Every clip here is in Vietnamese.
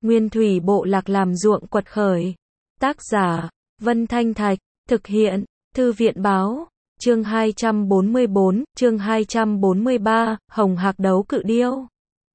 Nguyên thủy bộ lạc làm ruộng quật khởi. Tác giả, Vân Thanh Thạch, thực hiện, Thư viện báo, chương 244, chương 243, Hồng Hạc đấu cự điêu.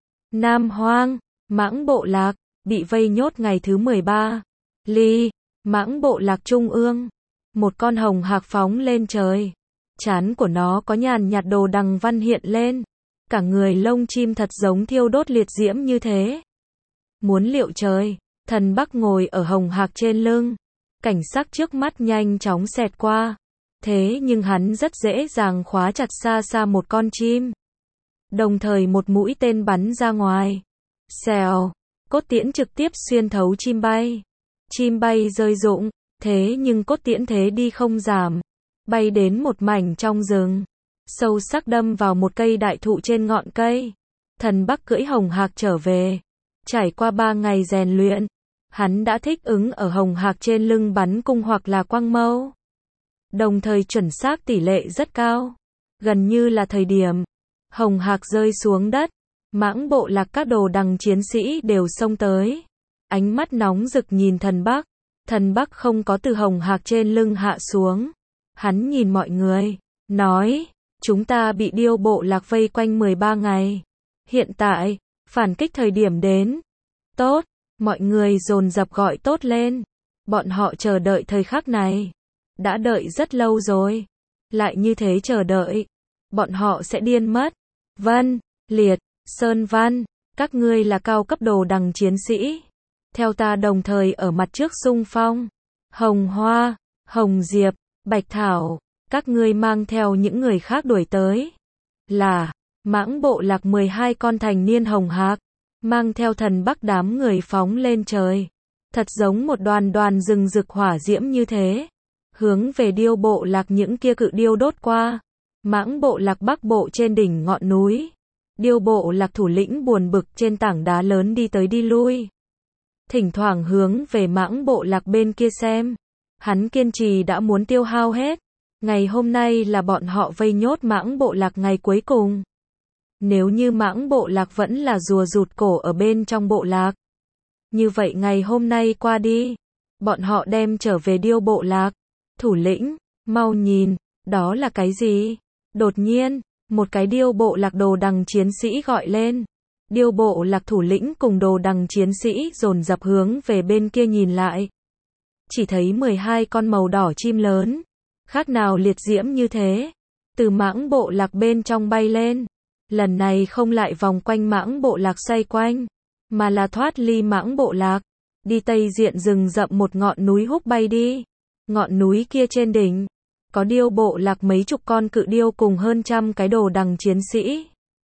Nam Hoang, Mãng bộ lạc, bị vây nhốt ngày thứ 13. Ly, Mãng bộ lạc trung ương. Một con hồng hạc phóng lên trời. Trán của nó có nhàn nhạt đồ đằng văn hiện lên. Cả người lông chim thật giống thiêu đốt liệt diễm như thế. Muốn liệu trời, thần Bắc ngồi ở hồng hạc trên lưng. Cảnh sắc trước mắt nhanh chóng xẹt qua. Thế nhưng hắn rất dễ dàng khóa chặt xa xa một con chim. Đồng thời một mũi tên bắn ra ngoài. Xèo, cốt tiễn trực tiếp xuyên thấu chim bay. Chim bay rơi rụng, thế nhưng cốt tiễn thế đi không giảm. Bay đến một mảnh trong rừng. Sâu sắc đâm vào một cây đại thụ trên ngọn cây. Thần Bắc cưỡi hồng hạc trở về. Trải qua 3 ngày rèn luyện, hắn đã thích ứng ở hồng hạc trên lưng bắn cung hoặc là quăng mâu. Đồng thời chuẩn xác tỷ lệ rất cao. Gần như là thời điểm hồng hạc rơi xuống đất, Mãng bộ lạc các đồ đằng chiến sĩ đều xông tới. Ánh mắt nóng rực nhìn thần Bắc. Thần Bắc không có từ hồng hạc trên lưng hạ xuống. Hắn nhìn mọi người, nói, chúng ta bị điêu bộ lạc vây quanh 13 ngày. Hiện tại, phản kích thời điểm đến. Tốt, mọi người dồn dập gọi tốt lên. Bọn họ chờ đợi thời khắc này. Đã đợi rất lâu rồi. Lại như thế chờ đợi, bọn họ sẽ điên mất. Vân, Liệt, Sơn Văn, các ngươi là cao cấp đồ đằng chiến sĩ. Theo ta đồng thời ở mặt trước xung phong. Hồng Hoa, Hồng Diệp, Bạch Thảo, các ngươi mang theo những người khác đuổi tới. Là, Mãng bộ lạc 12 con thành niên hồng hạc, mang theo thần Bắc đám người phóng lên trời. Thật giống một đoàn đoàn rừng rực hỏa diễm như thế. Hướng về điêu bộ lạc những kia cự điêu đốt qua. Mãng bộ lạc bắc bộ trên đỉnh ngọn núi. Điêu bộ lạc thủ lĩnh buồn bực trên tảng đá lớn đi tới đi lui. Thỉnh thoảng hướng về Mãng bộ lạc bên kia xem. Hắn kiên trì đã muốn tiêu hao hết. Ngày hôm nay là bọn họ vây nhốt Mãng bộ lạc ngày cuối cùng. Nếu như Mãng bộ lạc vẫn là rùa rụt cổ ở bên trong bộ lạc. Như vậy ngày hôm nay qua đi. Bọn họ đem trở về điêu bộ lạc. Thủ lĩnh, mau nhìn, đó là cái gì? Đột nhiên, một cái điêu bộ lạc đồ đằng chiến sĩ gọi lên. Điêu bộ lạc thủ lĩnh cùng đồ đằng chiến sĩ dồn dập hướng về bên kia nhìn lại. Chỉ thấy 12 con màu đỏ chim lớn, khác nào liệt diễm như thế, từ Mãng bộ lạc bên trong bay lên. Lần này không lại vòng quanh Mãng bộ lạc xoay quanh, mà là thoát ly Mãng bộ lạc, đi tây diện rừng rậm một ngọn núi húc bay đi. Ngọn núi kia trên đỉnh, có điêu bộ lạc mấy chục con cự điêu cùng hơn trăm cái đồ đằng chiến sĩ.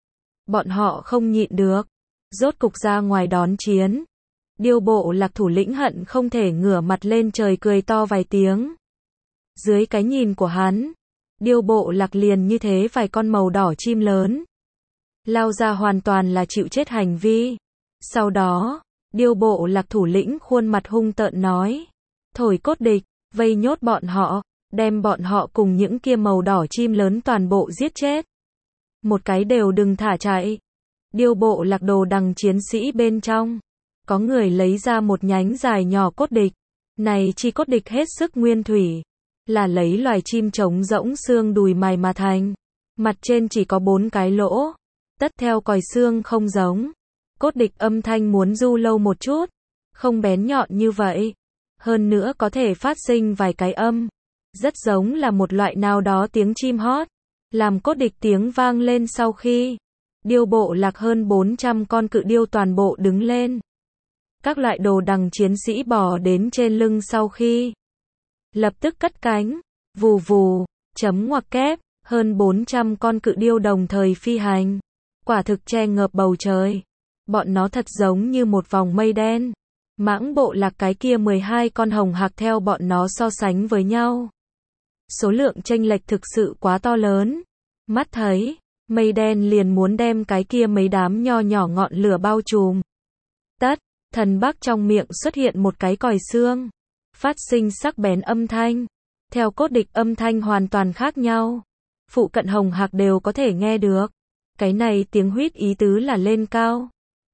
Bọn họ không nhịn được, rốt cục ra ngoài đón chiến. Điêu bộ lạc thủ lĩnh hận không thể ngửa mặt lên trời cười to vài tiếng. Dưới cái nhìn của hắn, điêu bộ lạc liền như thế vài con màu đỏ chim lớn. Lao ra hoàn toàn là chịu chết hành vi. Sau đó, điêu bộ lạc thủ lĩnh khuôn mặt hung tợn nói, thổi cốt địch, vây nhốt bọn họ, đem bọn họ cùng những kia màu đỏ chim lớn toàn bộ giết chết. Một cái đều đừng thả chạy. Điêu bộ lạc đồ đằng chiến sĩ bên trong, có người lấy ra một nhánh dài nhỏ cốt địch. Này chi cốt địch hết sức nguyên thủy, là lấy loài chim trống rỗng xương đùi mài mà thành. Mặt trên chỉ có 4 cái lỗ, tất theo còi xương không giống. Cốt địch âm thanh muốn du lâu một chút, không bén nhọn như vậy. Hơn nữa có thể phát sinh vài cái âm, rất giống là một loại nào đó tiếng chim hót, làm cốt địch tiếng vang lên sau khi điêu bộ lạc hơn 400 con cự điêu toàn bộ đứng lên. Các loại đồ đằng chiến sĩ bò đến trên lưng sau khi lập tức cất cánh, vù vù, chấm ngoặc kép, hơn 400 con cự điêu đồng thời phi hành, quả thực che ngợp bầu trời. Bọn nó thật giống như một vòng mây đen. Mãng bộ lạc cái kia 12 con hồng hạc theo bọn nó so sánh với nhau. Số lượng chênh lệch thực sự quá to lớn. Mắt thấy, mây đen liền muốn đem cái kia mấy đám nho nhỏ ngọn lửa bao trùm. Tất, thần Bắc trong miệng xuất hiện một cái còi xương. Phát sinh sắc bén âm thanh. Theo cốt địch âm thanh hoàn toàn khác nhau. Phụ cận hồng hạc đều có thể nghe được. Cái này tiếng huýt ý tứ là lên cao.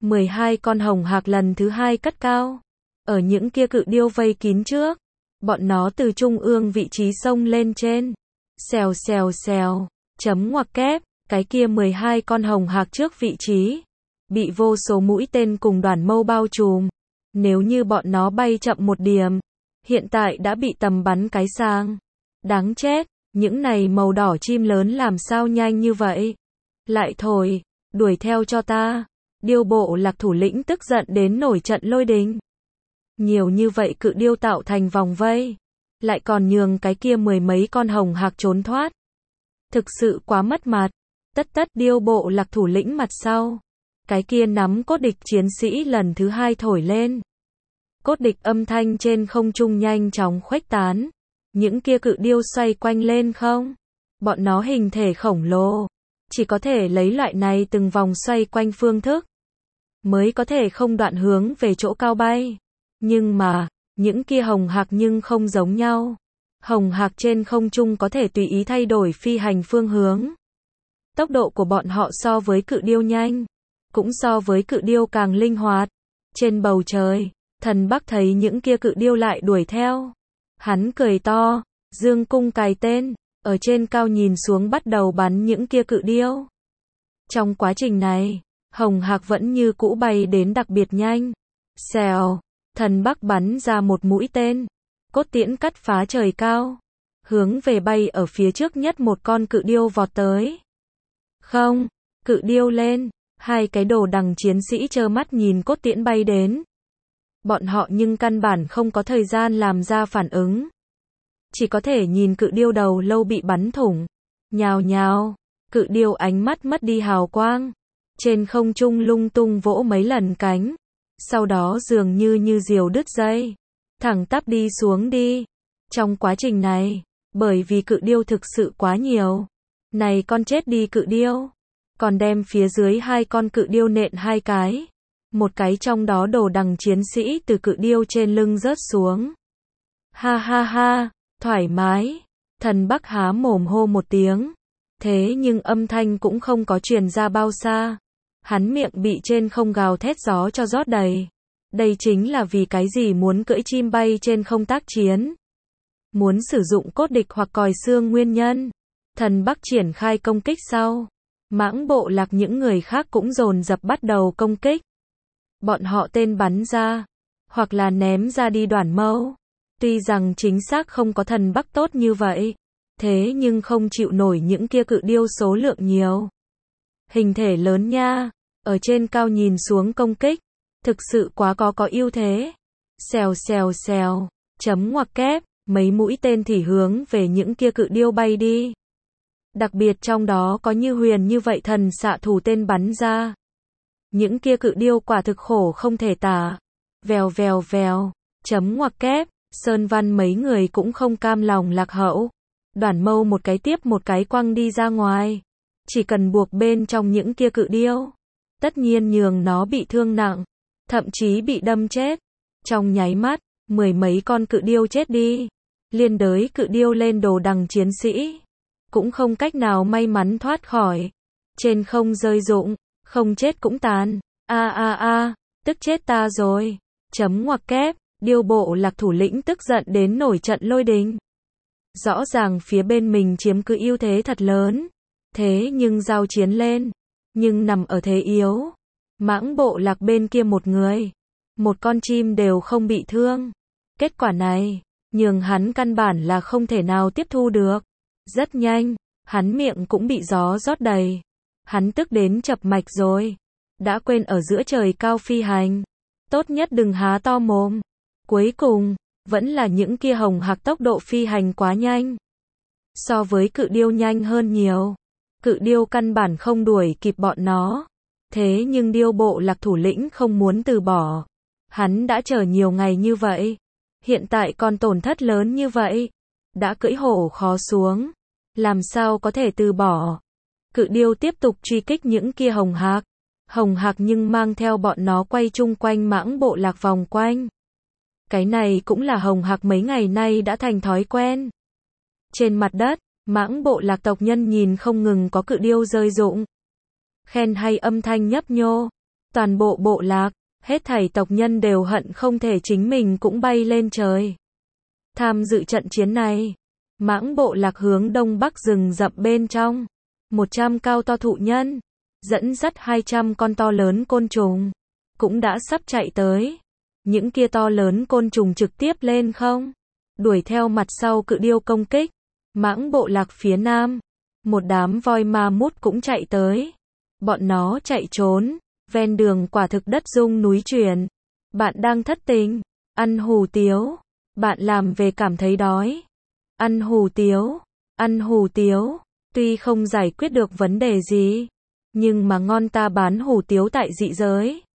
12 con hồng hạc lần thứ hai cất cao. Ở những kia cự điêu vây kín trước, bọn nó từ trung ương vị trí xông lên trên. Xèo xèo xèo, chấm ngoặc kép, cái kia 12 con hồng hạc trước vị trí, bị vô số mũi tên cùng đoàn mâu bao trùm. Nếu như bọn nó bay chậm một điểm, hiện tại đã bị tầm bắn cái sang. Đáng chết, những này màu đỏ chim lớn làm sao nhanh như vậy? Lại thổi, đuổi theo cho ta. Điêu bộ lạc thủ lĩnh tức giận đến nổi trận lôi đình. Nhiều như vậy cự điêu tạo thành vòng vây, lại còn nhường cái kia 10 mấy con hồng hạc trốn thoát. Thực sự quá mất mặt. Tất điêu bộ lạc thủ lĩnh mặt sau. Cái kia nắm cốt địch chiến sĩ lần thứ hai thổi lên. Cốt địch âm thanh trên không trung nhanh chóng khuếch tán. Những kia cự điêu xoay quanh lên không. Bọn nó hình thể khổng lồ. Chỉ có thể lấy loại này từng vòng xoay quanh phương thức, mới có thể không đoạn hướng về chỗ cao bay. Nhưng mà, những kia hồng hạc nhưng không giống nhau. Hồng hạc trên không trung có thể tùy ý thay đổi phi hành phương hướng. Tốc độ của bọn họ so với cự điêu nhanh, cũng so với cự điêu càng linh hoạt. Trên bầu trời, Thần Bắc thấy những kia cự điêu lại đuổi theo. Hắn cười to, dương cung cài tên, ở trên cao nhìn xuống bắt đầu bắn những kia cự điêu. Trong quá trình này, hồng hạc vẫn như cũ bay đến đặc biệt nhanh. Xèo, Thần Bắc bắn ra một mũi tên, cốt tiễn cắt phá trời cao, hướng về bay ở phía trước nhất một con cự điêu vọt tới. Không, cự điêu lên, hai cái đồ đằng chiến sĩ trơ mắt nhìn cốt tiễn bay đến. Bọn họ nhưng căn bản không có thời gian làm ra phản ứng. Chỉ có thể nhìn cự điêu đầu lâu bị bắn thủng. Nhào nhào, cự điêu ánh mắt mất đi hào quang. Trên không trung lung tung vỗ mấy lần cánh. Sau đó dường như diều đứt dây. Thẳng tắp đi xuống đi. Trong quá trình này, bởi vì cự điêu thực sự quá nhiều. Này con chết đi cự điêu. Còn đem phía dưới hai con cự điêu nện hai cái. Một cái trong đó đồ đằng chiến sĩ từ cự điêu trên lưng rớt xuống. Ha ha ha, thoải mái. Thần Bắc há mồm hô một tiếng. Thế nhưng âm thanh cũng không có truyền ra bao xa. Hắn miệng bị trên không gào thét gió cho rót đầy. Đây chính là vì cái gì muốn cưỡi chim bay trên không tác chiến. Muốn sử dụng cốt địch hoặc còi xương nguyên nhân. Thần Bắc triển khai công kích sau. Mãng bộ lạc những người khác cũng dồn dập bắt đầu công kích. Bọn họ tên bắn ra, hoặc là ném ra đi đoàn mâu. Tuy rằng chính xác không có Thần Bắc tốt như vậy, thế nhưng không chịu nổi những kia cự điêu số lượng nhiều. Hình thể lớn nha, ở trên cao nhìn xuống công kích, thực sự quá có ưu thế. Xèo xèo xèo, chấm ngoặc kép, mấy mũi tên thì hướng về những kia cự điêu bay đi. Đặc biệt trong đó có như huyền như vậy thần xạ thủ tên bắn ra. Những kia cự điêu quả thực khổ không thể tả. Vèo vèo vèo, chấm ngoặc kép, Sơn Văn mấy người cũng không cam lòng lạc hậu. Đoàn mâu một cái tiếp một cái quăng đi ra ngoài. Chỉ cần buộc bên trong những kia cự điêu. Tất nhiên nhường nó bị thương nặng. Thậm chí bị đâm chết. Trong nháy mắt, 10 mấy con cự điêu chết đi. Liên đới cự điêu lên đồ đằng chiến sĩ. Cũng không cách nào may mắn thoát khỏi. Trên không rơi rụng. Không chết cũng tàn. Tức chết ta rồi. Chấm ngoặc kép, điêu bộ lạc thủ lĩnh tức giận đến nổi trận lôi đình. Rõ ràng phía bên mình chiếm cứ ưu thế thật lớn. Thế nhưng giao chiến lên. Nhưng nằm ở thế yếu. Mãng bộ lạc bên kia một người. Một con chim đều không bị thương. Kết quả này, nhường hắn căn bản là không thể nào tiếp thu được. Rất nhanh, hắn miệng cũng bị gió rót đầy. Hắn tức đến chập mạch rồi. Đã quên ở giữa trời cao phi hành. Tốt nhất đừng há to mồm. Cuối cùng, vẫn là những kia hồng hạc tốc độ phi hành quá nhanh. So với cự điêu nhanh hơn nhiều. Cự điêu căn bản không đuổi kịp bọn nó. Thế nhưng điêu bộ lạc thủ lĩnh không muốn từ bỏ. Hắn đã chờ nhiều ngày như vậy. Hiện tại còn tổn thất lớn như vậy. Đã cưỡi hổ khó xuống. Làm sao có thể từ bỏ. Cự điêu tiếp tục truy kích những kia hồng hạc. Hồng hạc nhưng mang theo bọn nó quay chung quanh mãng bộ lạc vòng quanh. Cái này cũng là hồng hạc mấy ngày nay đã thành thói quen. Trên mặt đất, mãng bộ lạc tộc nhân nhìn không ngừng có cự điêu rơi rụng. Khen hay âm thanh nhấp nhô. Toàn bộ bộ lạc, hết thảy tộc nhân đều hận không thể chính mình cũng bay lên trời. Tham dự trận chiến này, Mãng bộ lạc hướng đông bắc rừng rậm bên trong, 100 cao to thụ nhân, dẫn dắt 200 con to lớn côn trùng, cũng đã sắp chạy tới. Những kia to lớn côn trùng trực tiếp lên không, đuổi theo mặt sau cự điêu công kích. Mãng bộ lạc phía nam, một đám voi ma mút cũng chạy tới. Bọn nó chạy trốn, ven đường quả thực đất rung núi chuyển. Bạn đang thất tình, ăn hủ tiếu, bạn làm về cảm thấy đói. Ăn hủ tiếu, ăn hủ tiếu, tuy không giải quyết được vấn đề gì, nhưng mà ngon, ta bán hủ tiếu tại dị giới.